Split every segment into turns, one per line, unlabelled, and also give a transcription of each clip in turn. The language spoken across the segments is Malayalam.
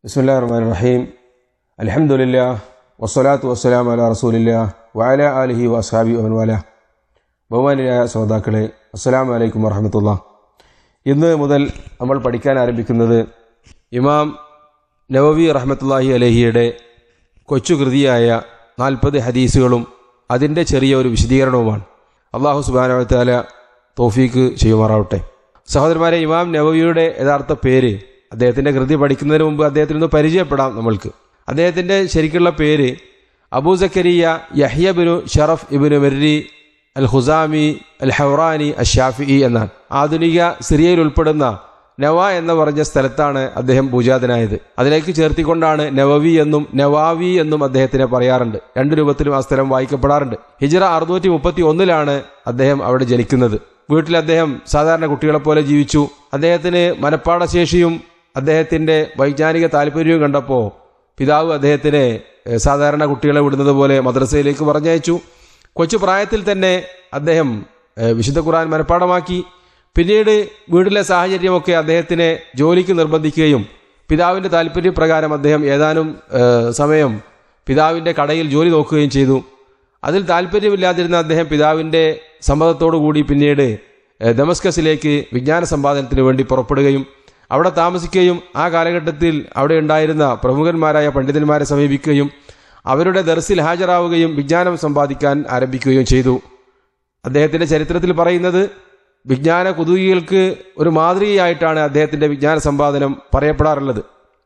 ബിസ്മില്ലാഹിർ റഹ്മാനിർ റഹീം. അൽഹംദുലില്ലാഹ് വസ്സലാത്തു വസ്സലാമു അലാ റസൂലില്ലാഹ് വഅലാ ആലിഹി വഅസ്ഹാബിഹി വമൻ വാലാ. ബഹുമാനിയായ ശ്രോതാക്കളെ, അസ്സലാമു അലൈക്കും വറഹ്മത്തുള്ളാഹി. ഇന്ന് മുതൽ നമ്മൾ പഠിക്കാൻ ആരംഭിക്കുന്നത് ഇമാം നവവി റഹ്മത്തുള്ളാഹി അലൈഹിയുടെ കൊച്ചുകൃതിയായ 40 ഹദീസുകളും അതിൻ്റെ ചെറിയ ഒരു വിശദീകരണവുമാണ്. അല്ലാഹു സുബ്ഹാനഹു വ തആല തൗഫീക്ക് ചെയ്യുമാറാവട്ടെ. സഹോദരന്മാരെ, ഇമാം നവവിയുടെ യഥാർത്ഥ പേര്, അദ്ദേഹത്തിൻ്റെ കൃതി പഠിക്കുന്നതിന് മുമ്പ് അദ്ദേഹത്തിൽ നിന്ന് പരിചയപ്പെടാം നമ്മൾക്ക്. അദ്ദേഹത്തിൻ്റെ ശരിക്കുള്ള പേര് അബൂ സക്കരിയ യഹ്യ ബിനു ഷറഫ് ഇബ്നു മർരി അൽ ഖുസാമി അൽ ഹൗറാനി അൽ ഷാഫിഈ എന്നാണ്. ആധുനിക സിറിയയിൽ ഉൾപ്പെടുന്ന നവ എന്ന് പറഞ്ഞ സ്ഥലത്താണ് അദ്ദേഹം ഭൂജാതനായത്. അതിലേക്ക് ചേർത്തിക്കൊണ്ടാണ് നവവി എന്നും നവാവി എന്നും അദ്ദേഹത്തിനെ പറയാറുണ്ട്. രണ്ട് രൂപത്തിലും ആ സ്ഥലം വായിക്കപ്പെടാറുണ്ട്. ഹിജ്റ 631 അദ്ദേഹം അവിടെ ജനിക്കുന്നത്. വീട്ടിൽ അദ്ദേഹം സാധാരണ കുട്ടികളെപ്പോലെ ജീവിച്ചു. അദ്ദേഹത്തിന് മനഃപ്പാഠശേഷിയും അദ്ദേഹത്തിൻ്റെ വൈജ്ഞാനിക താല്പര്യവും കണ്ടപ്പോൾ പിതാവ് അദ്ദേഹത്തിനെ സാധാരണ കുട്ടികളെ വിടുന്നത് പോലെ മദ്രസയിലേക്ക് പറഞ്ഞയച്ചു. കൊച്ചു പ്രായത്തിൽ തന്നെ അദ്ദേഹം വിശുദ്ധ ഖുർആൻ മനഃപ്പാഠമാക്കി. പിന്നീട് വീട്ടിലെ സാഹചര്യമൊക്കെ അദ്ദേഹത്തിനെ ജോലിക്ക് നിർബന്ധിക്കുകയും പിതാവിൻ്റെ താല്പര്യപ്രകാരം അദ്ദേഹം ഏതാനും സമയം പിതാവിൻ്റെ കടയിൽ ജോലി നോക്കുകയും ചെയ്തു. അതിൽ താല്പര്യമില്ലാതിരുന്ന അദ്ദേഹം പിതാവിൻ്റെ സമ്മതത്തോടു കൂടി പിന്നീട് ദമസ്കസിലേക്ക് വിജ്ഞാന സമ്പാദനത്തിന് വേണ്ടി പുറപ്പെടുകയും അവിടെ താമസിക്കുകയും ആ കാലഘട്ടത്തിൽ അവിടെ ഉണ്ടായിരുന്ന പ്രമുഖന്മാരായ പണ്ഡിതന്മാരെ സമീപിക്കുകയും അവരുടെ ദർസിൽ ഹാജരാവുകയും വിജ്ഞാനം സമ്പാദിക്കാൻ ആരംഭിക്കുകയും ചെയ്തു. അദ്ദേഹത്തിൻ്റെ ചരിത്രത്തിൽ പറയുന്നത്, വിജ്ഞാന കുതുകികൾക്ക് ഒരു മാതൃകയായിട്ടാണ് അദ്ദേഹത്തിൻ്റെ വിജ്ഞാന സമ്പാദനം പറയപ്പെടാറുള്ളത്.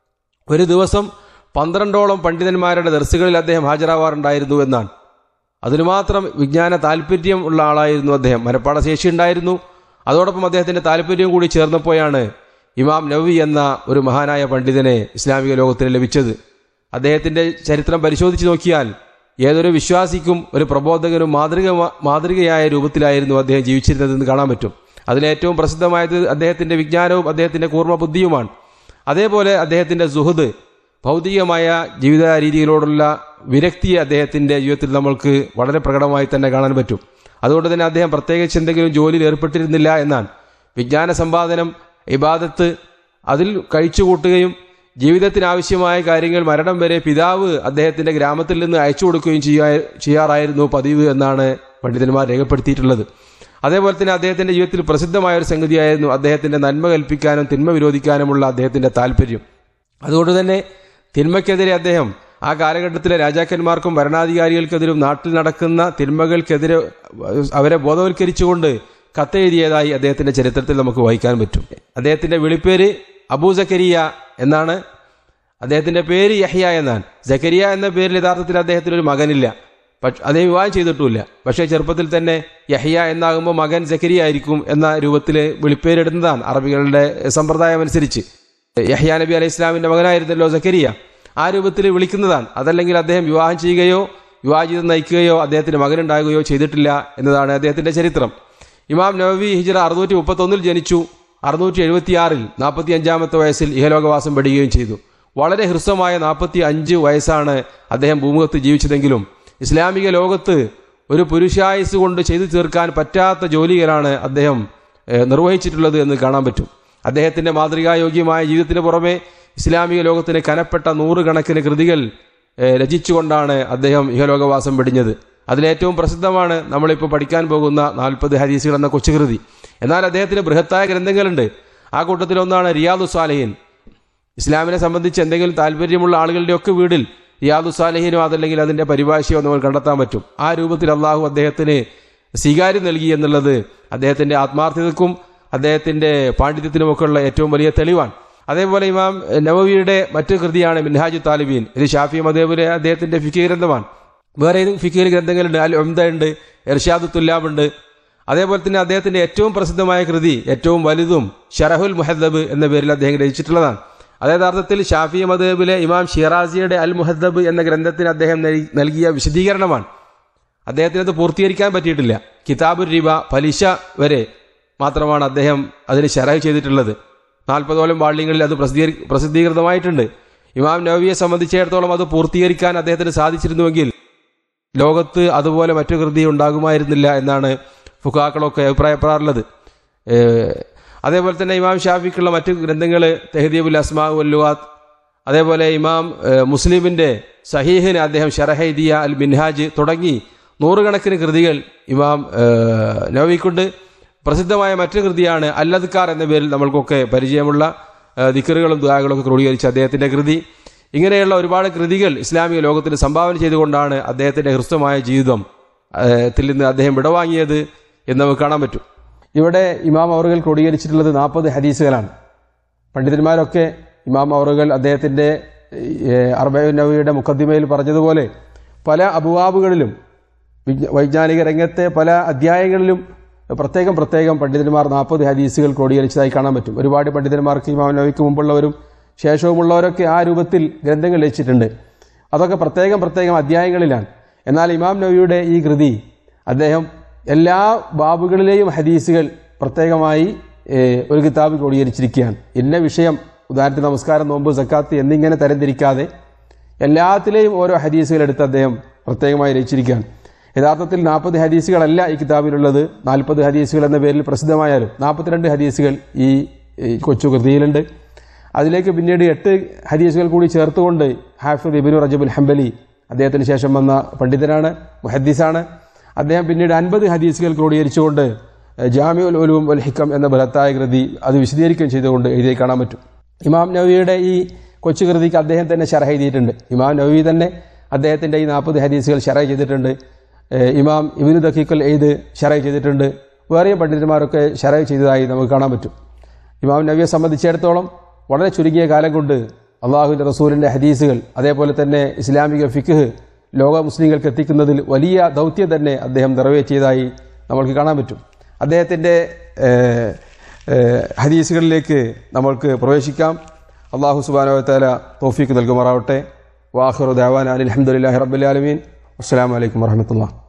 ഒരു ദിവസം 12ഓളം പണ്ഡിതന്മാരുടെ ദർസുകളിൽ അദ്ദേഹം ഹാജരാവാറുണ്ടായിരുന്നു എന്നാണ്. അതിനുമാത്രം വിജ്ഞാന താല്പര്യം ഉള്ള ആളായിരുന്നു അദ്ദേഹം. മനഃപ്പാഠശേഷി ഉണ്ടായിരുന്നു. അതോടൊപ്പം അദ്ദേഹത്തിൻ്റെ താല്പര്യം കൂടി ചേർന്നപ്പോഴാണ് ഇമാം നവവി എന്ന ഒരു മഹാനായ പണ്ഡിതനെ ഇസ്ലാമിക ലോകത്തിന് ലഭിച്ചത്. അദ്ദേഹത്തിൻ്റെ ചരിത്രം പരിശോധിച്ച് നോക്കിയാൽ ഏതൊരു വിശ്വാസിക്കും ഒരു പ്രബോധകനും മാതൃകയായ രൂപത്തിലായിരുന്നു അദ്ദേഹം ജീവിച്ചിരുന്നതെന്ന് കാണാൻ പറ്റും. അതിലേറ്റവും പ്രസിദ്ധമായത് അദ്ദേഹത്തിൻ്റെ വിജ്ഞാനവും അദ്ദേഹത്തിൻ്റെ കൂർമ്മ ബുദ്ധിയുമാണ്. അതേപോലെ അദ്ദേഹത്തിൻ്റെ സുഹൃദ്, ഭൗതികമായ ജീവിത രീതിയിലോടുള്ള വിരക്തിയെ അദ്ദേഹത്തിൻ്റെ ജീവിതത്തിൽ നമ്മൾക്ക് വളരെ പ്രകടമായി തന്നെ കാണാൻ പറ്റും. അതുകൊണ്ട് തന്നെ അദ്ദേഹം പ്രത്യേകിച്ച് എന്തെങ്കിലും ജോലിയിൽ ഏർപ്പെട്ടിരുന്നില്ല എന്നാണ്. വിജ്ഞാന സമ്പാദനം, ഇബാദത്ത് അതിൽ കഴിച്ചുകൂട്ടുകയും ജീവിതത്തിനാവശ്യമായ കാര്യങ്ങൾ മരണം വരെ പിതാവ് അദ്ദേഹത്തിൻ്റെ ഗ്രാമത്തിൽ നിന്ന് അയച്ചു കൊടുക്കുകയും ചെയ്യാറായിരുന്നു പതിവ് എന്നാണ് പണ്ഡിതന്മാർ രേഖപ്പെടുത്തിയിട്ടുള്ളത്. അതേപോലെ തന്നെ അദ്ദേഹത്തിൻ്റെ ജീവിതത്തിൽ പ്രസിദ്ധമായ ഒരു സംഗതിയായിരുന്നു അദ്ദേഹത്തിൻ്റെ നന്മ കൽപ്പിക്കാനും തിന്മ വിരോധിക്കാനുമുള്ള അദ്ദേഹത്തിൻ്റെ താല്പര്യം. അതുകൊണ്ട് തന്നെ തിന്മയ്ക്കെതിരെ അദ്ദേഹം ആ കാലഘട്ടത്തിലെ രാജാക്കന്മാർക്കും ഭരണാധികാരികൾക്കെതിരും നാട്ടിൽ നടക്കുന്ന തിന്മകൾക്കെതിരെ അവരെ ബോധവൽക്കരിച്ചുകൊണ്ട് കത്തെഴുതിയതായി അദ്ദേഹത്തിൻ്റെ ചരിത്രത്തിൽ നമുക്ക് വായിക്കാൻ പറ്റും. അദ്ദേഹത്തിൻ്റെ വിളിപ്പേര് അബൂ സക്കരിയ എന്നാണ്. അദ്ദേഹത്തിൻ്റെ പേര് യഹ്യ എന്നാണ്. സക്കരിയ എന്ന പേരിൽ യഥാർത്ഥത്തിൽ അദ്ദേഹത്തിനൊരു മകനില്ല. അദ്ദേഹം വിവാഹം ചെയ്തിട്ടുമില്ല. പക്ഷേ ചെറുപ്പത്തിൽ തന്നെ യഹ്യ എന്നാകുമ്പോൾ മകൻ സക്കരിയ ആയിരിക്കും എന്ന രൂപത്തിൽ വിളിപ്പേരിടുന്നതാണ് അറബികളുടെ സമ്പ്രദായം അനുസരിച്ച്. യഹ്യ നബി അലൈഹി ഇസ്ലാമിൻ്റെ മകനായിരുന്നല്ലോ സക്കരിയ. ആ രൂപത്തിൽ വിളിക്കുന്നതാണ്. അതല്ലെങ്കിൽ അദ്ദേഹം വിവാഹം ചെയ്യുകയോ വിവാഹജീവിതം നയിക്കുകയോ അദ്ദേഹത്തിന് മകനുണ്ടാകുകയോ ചെയ്തിട്ടില്ല എന്നതാണ് അദ്ദേഹത്തിൻ്റെ ചരിത്രം. ഇമാം നവവി ഹിജ്റ 631 ജനിച്ചു. 676 45-ാമത്തെ വയസ്സിൽ ഇഹലോകവാസം വെടിയുകയും ചെയ്തു. വളരെ ഹ്രസ്വമായ 45 വയസ്സാണ് അദ്ദേഹം ഭൂമുഖത്ത് ജീവിച്ചതെങ്കിലും ഇസ്ലാമിക ലോകത്ത് ഒരു പുരുഷായുസ് കൊണ്ട് ചെയ്തു തീർക്കാൻ പറ്റാത്ത ജോലികളാണ് അദ്ദേഹം നിർവഹിച്ചിട്ടുള്ളത് എന്ന് കാണാൻ പറ്റും. അദ്ദേഹത്തിൻ്റെ മാതൃകായോഗ്യമായ ജീവിതത്തിന് പുറമെ ഇസ്ലാമിക ലോകത്തിന് കനപ്പെട്ട 100 കണക്കിന് കൃതികൾ രചിച്ചുകൊണ്ടാണ് അദ്ദേഹം ഇഹലോകവാസം വെടിഞ്ഞത്. അതിലേറ്റവും പ്രസിദ്ധമാണ് നമ്മളിപ്പോൾ പഠിക്കാൻ പോകുന്ന 40 ഹദീസുകൾ എന്ന കൊച്ചുകൃതി. എന്നാൽ അദ്ദേഹത്തിന് ബൃഹത്തായ ഗ്രന്ഥങ്ങളുണ്ട്. ആ കൂട്ടത്തിലൊന്നാണ് റിയാദുസ് സാലിഹീൻ. ഇസ്ലാമിനെ സംബന്ധിച്ച് എന്തെങ്കിലും താല്പര്യമുള്ള ആളുകളുടെയൊക്കെ വീടിൽ റിയാദുസ് സാലിഹീനോ അതല്ലെങ്കിൽ അതിൻ്റെ പരിഭാഷയോ നമ്മൾ കണ്ടെത്താൻ പറ്റും. ആ രൂപത്തിൽ അള്ളാഹു അദ്ദേഹത്തിന് സ്വീകാര്യം നൽകി എന്നുള്ളത് അദ്ദേഹത്തിൻ്റെ ആത്മാർത്ഥതയ്ക്കും അദ്ദേഹത്തിൻ്റെ പാണ്ഡിത്യത്തിനുമൊക്കെയുള്ള ഏറ്റവും വലിയ തെളിവാണ്. അതേപോലെ ഇമാം നവവിയുടെ മറ്റൊരു കൃതിയാണ് മിൻഹാജു താലിബീൻ. ഇത് ഷാഫി മദ്ഹബിലെ അദ്ദേഹത്തിൻ്റെ ഫിഖ് ഗ്രന്ഥമാണ്. വേറെ ഫിഖ് ഗ്രന്ഥങ്ങളുണ്ട്. അൽ ഉംദ ഉണ്ട്, ഇർഷാദു തുല്ലാബ് ഉണ്ട്. അതേപോലെ തന്നെ അദ്ദേഹത്തിൻ്റെ ഏറ്റവും പ്രസിദ്ധമായ കൃതി, ഏറ്റവും വലുതും ഷറഹുൽ മുഹദ്ദബ് എന്ന പേരിൽ അദ്ദേഹം രചിച്ചിട്ടുള്ളതാണ്. അതേ അർത്ഥത്തിൽ ഷാഫി മദ്ഹബിലെ ഇമാം ഷിറാസിയുടെ അൽ മുഹദ്ദബ് എന്ന ഗ്രന്ഥത്തിന് അദ്ദേഹം നൽകിയ വിശദീകരണമാണ്. അദ്ദേഹത്തിന് അത് പൂർത്തീകരിക്കാൻ പറ്റിയിട്ടില്ല. കിതാബുർ റിബ, പലിശ വരെ മാത്രമാണ് അദ്ദേഹം അതിന് ഷറഹ് ചെയ്തിട്ടുള്ളത്. 40ഓളം വാള്യങ്ങളിൽ അത് പ്രസിദ്ധീകൃതമായിട്ടുണ്ട്. ഇമാം നവവിയെ സംബന്ധിച്ചിടത്തോളം അത് പൂർത്തീകരിക്കാൻ അദ്ദേഹത്തിന് സാധിച്ചിരുന്നുവെങ്കിൽ ലോകത്ത് അതുപോലെ മറ്റു കൃതി ഉണ്ടാകുമായിരുന്നില്ല എന്നാണ് ഫുഖാക്കളൊക്കെ അഭിപ്രായപ്പെടാറുള്ളത്. അതേപോലെ തന്നെ ഇമാം ഷാഫിക്കുള്ള മറ്റു ഗ്രന്ഥങ്ങൾ തെഹ്ദീബുൽ അസ്മാ വൽ ലുഗാത്ത്, അതേപോലെ ഇമാം മുസ്ലിമിൻ്റെ സഹീഹിന് അദ്ദേഹം ശറഹ് എഴുതിയ അൽ മിൻഹാജ് തുടങ്ങി നൂറുകണക്കിന് കൃതികൾ ഇമാം നവവിക്കുണ്ട്. പ്രസിദ്ധമായ മറ്റൊരു കൃതിയാണ് അൽ അദ്കാർ എന്ന പേരിൽ നമ്മൾക്കൊക്കെ പരിചയമുള്ള ദിക്റുകളും ദുആകളൊക്കെ ക്രോഡീകരിച്ച അദ്ദേഹത്തിൻ്റെ കൃതി. ഇങ്ങനെയുള്ള ഒരുപാട് കൃതികൾ ഇസ്ലാമിക ലോകത്തിന് സംഭാവന ചെയ്തുകൊണ്ടാണ് അദ്ദേഹത്തിൻ്റെ ഹ്രസ്വമായ ജീവിതത്തിൽ നിന്ന് അദ്ദേഹം വിടവാങ്ങിയത് എന്ന് നമുക്ക് കാണാൻ പറ്റും. ഇവിടെ ഇമാം അവറുകൾ ക്രോഡീകരിച്ചിട്ടുള്ളത് 40 ഹദീസുകളാണ്. പണ്ഡിതന്മാരൊക്കെ ഇമാം അവറുകൾ അദ്ദേഹത്തിൻ്റെ അർബഈൻ നവവിയുടെ മുഖദ്ദിമയിൽ പറഞ്ഞതുപോലെ പല അബുവാബുകളിലും വൈജ്ഞാനിക രംഗത്തെ പല അധ്യായങ്ങളിലും പ്രത്യേകം പണ്ഡിതന്മാർ 40 ഹദീസുകൾ ക്രോഡീകരിച്ചതായി കാണാൻ പറ്റും. ഒരുപാട് പണ്ഡിതന്മാർക്ക് ഇമാം നവവിക്ക് മുമ്പുള്ളവരും ശേഷവുമുള്ളവരൊക്കെ ആ രൂപത്തിൽ ഗ്രന്ഥങ്ങൾ രചിച്ചിട്ടുണ്ട്. അതൊക്കെ പ്രത്യേകം അധ്യായങ്ങളിലാണ്. എന്നാൽ ഇമാം നവവിയുടെ ഈ കൃതി അദ്ദേഹം എല്ലാ ബാബുകളിലെയും ഹദീസുകൾ പ്രത്യേകമായി ഒരു കിതാബ് ക്രോഡീകരിച്ചിരിക്കുകയാണ്. ഇന്ന വിഷയം, ഉദാഹരണത്തിന് നമസ്കാരം, നോമ്പ്, സക്കാത്ത് എന്നിങ്ങനെ തരംതിരിക്കാതെ എല്ലാത്തിലെയും ഓരോ ഹദീസുകൾ എടുത്ത് അദ്ദേഹം പ്രത്യേകമായി രചിച്ചിരിക്കുകയാണ്. യഥാർത്ഥത്തിൽ 40 ഹദീസുകളല്ല ഈ കിതാബിലുള്ളത്. 40 ഹദീസുകൾ എന്ന പേരിൽ പ്രസിദ്ധമായാലും 42 ഹദീസുകൾ ഈ കൊച്ചു കൃതിയിലുണ്ട്. അതിലേക്ക് പിന്നീട് 8 ഹദീസുകൾ കൂടി ചേർത്തുകൊണ്ട് ഹാഫിദ് ഇബ്നു റജബുൽ ഹംബലി, അദ്ദേഹത്തിന് ശേഷം വന്ന പണ്ഡിതനാണ്, മുഹദ്ദിസാണ്. അദ്ദേഹം പിന്നീട് 50 ഹദീസുകൾ ക്രോഡീകരിച്ചുകൊണ്ട് ജാമിഉൽ ഉലൂം വൽ ഹിക്കം എന്ന ബൃഹത്തായ കൃതി അത് വിശദീകരിക്കുകയും ചെയ്തുകൊണ്ട് എഴുതി കാണാൻ പറ്റും. ഇമാം നവവിയുടെ ഈ കൊച്ചു കൃതിക്ക് അദ്ദേഹം തന്നെ ശറഹ് എഴുതിയിട്ടുണ്ട്. ഇമാം നവവി തന്നെ അദ്ദേഹത്തിൻ്റെ ഈ 40 ഹദീസുകൾ ശറഹ് ചെയ്തിട്ടുണ്ട്. ഇമാം ഇബ്നു ദഖീഖുൽ ഈദ് ശറഹ് ചെയ്തിട്ടുണ്ട്. വേറെ പണ്ഡിതന്മാരൊക്കെ ശറഹ് ചെയ്തതായി നമുക്ക് കാണാൻ പറ്റും. ഇമാം നവവിയെ സംബന്ധിച്ചിടത്തോളം വളരെ ചുരുങ്ങിയ കാലം കൊണ്ട് അള്ളാഹുവിൻ്റെ റസൂലിൻ്റെ ഹദീസുകൾ, അതേപോലെ തന്നെ ഇസ്ലാമിക ഫിഖ് ലോക മുസ്ലിങ്ങൾക്ക് എത്തിക്കുന്നതിൽ വലിയ ദൗത്യം തന്നെ അദ്ദേഹം നിറവേറ്റിയതായി നമ്മൾക്ക് കാണാൻ പറ്റും. അദ്ദേഹത്തിൻ്റെ ഹദീസുകളിലേക്ക് നമ്മൾക്ക് പ്രവേശിക്കാം. അള്ളാഹു സുബ്ഹാനഹു വ തആല തൗഫീഖ് നൽകുമാറാവട്ടെ. വാഖിറു ദഅവാനാ അൽഹംദുലില്ലാഹി റബ്ബിൽ ആലമീൻ. അസ്സലാമു അലൈക്കും വറഹ്മത്തുള്ളാഹി.